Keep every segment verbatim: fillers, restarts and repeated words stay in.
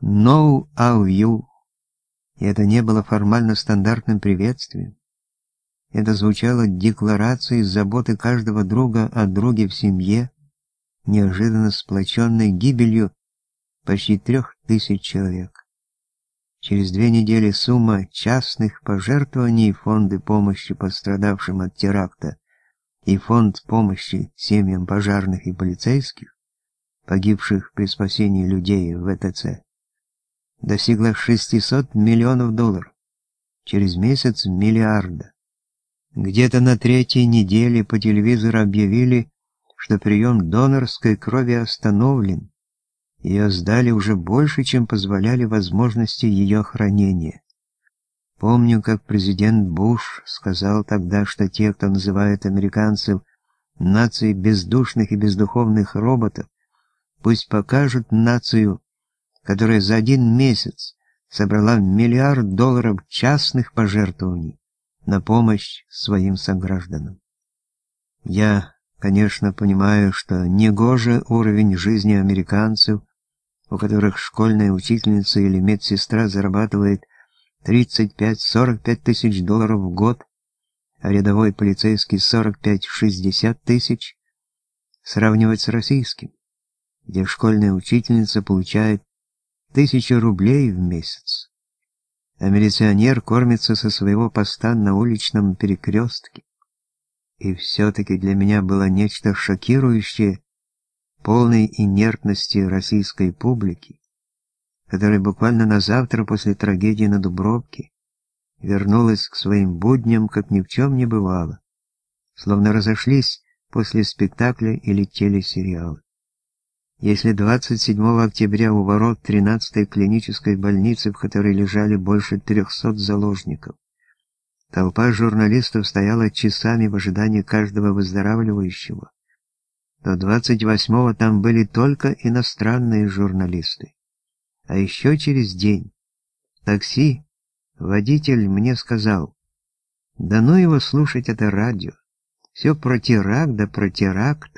«No how you». И это не было формально стандартным приветствием. Это звучало декларацией заботы каждого друга о друге в семье, неожиданно сплоченной гибелью почти трех тысяч человек. Через две недели сумма частных пожертвований фонды помощи пострадавшим от теракта и фонд помощи семьям пожарных и полицейских, погибших при спасении людей в ВТЦ, достигла шестисот миллионов долларов, через месяц миллиарда. Где-то на третьей неделе по телевизору объявили, что прием донорской крови остановлен. Ее сдали уже больше, чем позволяли возможности ее хранения. Помню, как президент Буш сказал тогда, что те, кто называет американцев нацией бездушных и бездуховных роботов, пусть покажут нацию, которая за один месяц собрала миллиард долларов частных пожертвований на помощь своим согражданам. Я, конечно, понимаю, что негоже уровень жизни американцев, у которых школьная учительница или медсестра зарабатывает тридцать пять — сорок пять тысяч долларов в год, а рядовой полицейский сорок пять — шестьдесят тысяч, сравнивать с российским, где школьная учительница получает тысячу рублей в месяц, а милиционер кормится со своего поста на уличном перекрестке. И все-таки для меня было нечто шокирующее полной инертности российской публики, которая буквально на завтра после трагедии на Дубровке вернулась к своим будням, как ни в чем не бывало, словно разошлись после спектакля или телесериала. Если двадцать седьмого октября у ворот тринадцатой клинической больницы, в которой лежали больше трехсот заложников, толпа журналистов стояла часами в ожидании каждого выздоравливающего, то двадцать восьмого там были только иностранные журналисты. А еще через день в такси водитель мне сказал: «Да ну его слушать это радио, все про теракт да про теракт,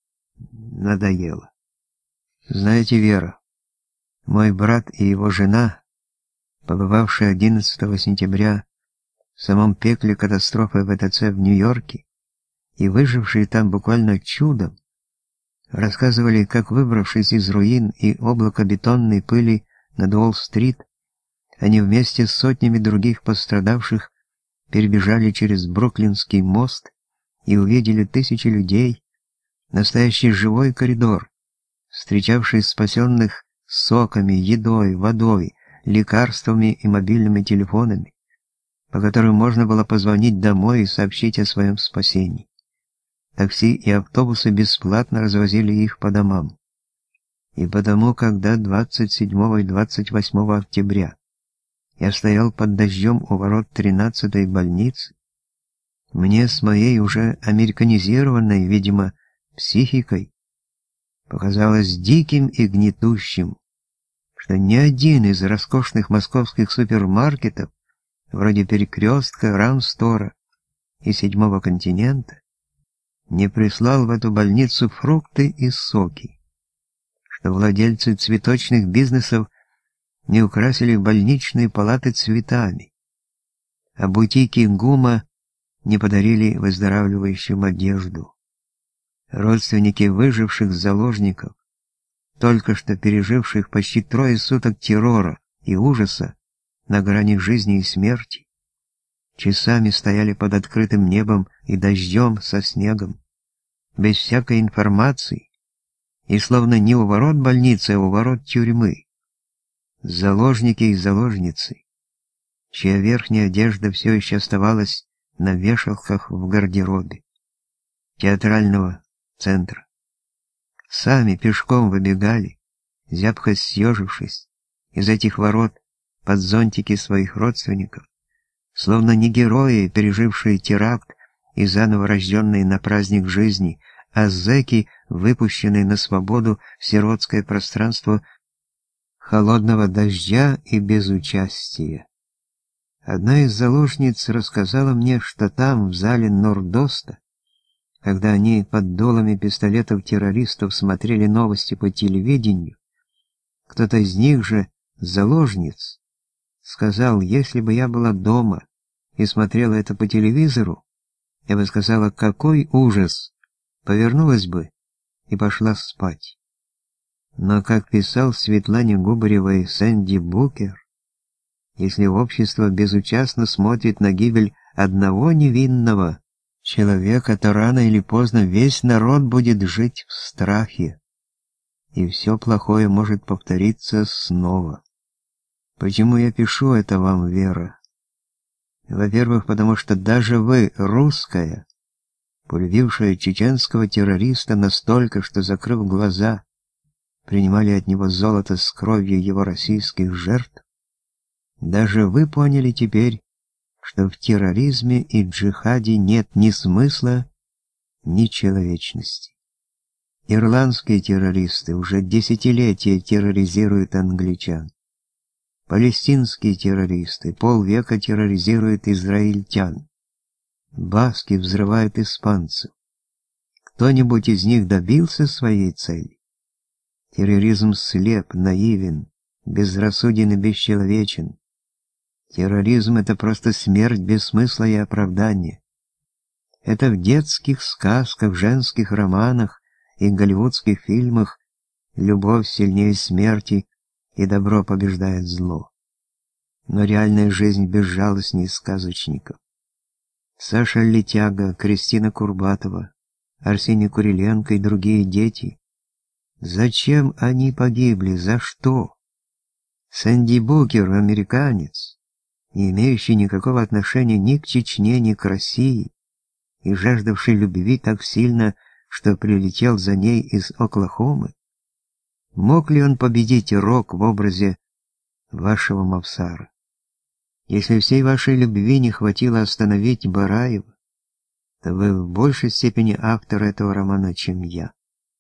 надоело». Знаете, Вера, мой брат и его жена, побывавшие одиннадцатого сентября в самом пекле катастрофы ВТЦ в Нью-Йорке и выжившие там буквально чудом, рассказывали, как, выбравшись из руин и облака бетонной пыли над Уолл-стрит, они вместе с сотнями других пострадавших перебежали через Бруклинский мост и увидели тысячи людей, настоящий живой коридор, встречавший спасенных соками, едой, водой, лекарствами и мобильными телефонами, по которым можно было позвонить домой и сообщить о своем спасении. Такси и автобусы бесплатно развозили их по домам. И потому, когда двадцать седьмого и двадцать восьмого октября я стоял под дождем у ворот тринадцатой больницы, мне с моей уже американизированной, видимо, психикой показалось диким и гнетущим, что ни один из роскошных московских супермаркетов, вроде Перекрестка, Рамстора и Седьмого континента, не прислал в эту больницу фрукты и соки, что владельцы цветочных бизнесов не украсили больничные палаты цветами, а бутики ГУМа не подарили выздоравливающим одежду. Родственники выживших заложников, только что переживших почти трое суток террора и ужаса на грани жизни и смерти, часами стояли под открытым небом и дождем со снегом, без всякой информации, и словно не у ворот больницы, а у ворот тюрьмы. Заложники и заложницы, чья верхняя одежда все еще оставалась на вешалках в гардеробе театрального центра, сами пешком выбегали, зябко съежившись, из этих ворот под зонтики своих родственников, словно не герои, пережившие теракт и заново рожденные на праздник жизни, а зэки, выпущенные на свободу в сиротское пространство холодного дождя и безучастия. Одна из заложниц рассказала мне, что там, в зале Нордоста, когда они под дулами пистолетов террористов смотрели новости по телевидению, кто-то из них же, заложниц, сказал, если бы я была дома и смотрела это по телевизору, я бы сказала, какой ужас, повернулась бы и пошла спать. Но, как писал Светлане Губаревой Сэнди Букер, если общество безучастно смотрит на гибель одного невинного человека, то рано или поздно весь народ будет жить в страхе, и все плохое может повториться снова. Почему я пишу это вам, Вера? Во-первых, потому что даже вы, русская, полюбившая чеченского террориста настолько, что, закрыв глаза, принимали от него золото с кровью его российских жертв, даже вы поняли теперь, что в терроризме и джихаде нет ни смысла, ни человечности. Ирландские террористы уже десятилетия терроризируют англичан. Палестинские террористы полвека терроризируют израильтян. Баски взрывают испанцев. Кто-нибудь из них добился своей цели? Терроризм слеп, наивен, безрассуден и бесчеловечен. Терроризм — это просто смерть без смысла и оправдания. Это в детских сказках, женских романах и голливудских фильмах любовь сильнее смерти и добро побеждает зло. Но реальная жизнь безжалостнее сказочников. Саша Летяга, Кристина Курбатова, Арсений Куриленко и другие дети. Зачем они погибли? За что? Сэнди Букер, американец, не имеющий никакого отношения ни к Чечне, ни к России, и жаждавший любви так сильно, что прилетел за ней из Оклахомы, мог ли он победить рок в образе вашего Мавсара? Если всей вашей любви не хватило остановить Бараева, то вы в большей степени автор этого романа, чем я.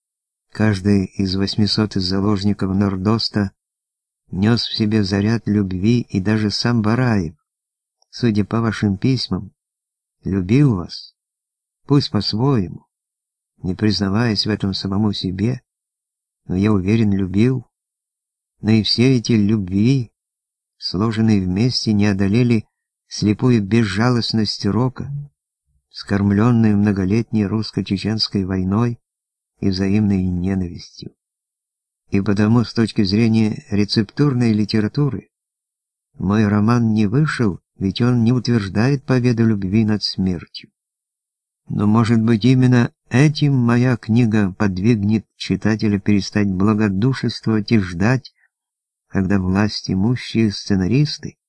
Каждый из восьмисот заложников Нордоста нес в себе заряд любви, и даже сам Бараев, судя по вашим письмам, любил вас, пусть по-своему, не признаваясь в этом самому себе, но я уверен, любил. Но и все эти любви, сложенные вместе, не одолели слепую безжалостность рока, скормленную многолетней русско-чеченской войной и взаимной ненавистью. И потому, с точки зрения рецептурной литературы, мой роман не вышел, ведь он не утверждает победу любви над смертью. Но, может быть, именно этим моя книга подвигнет читателя перестать благодушествовать и ждать, когда власть имущие сценаристы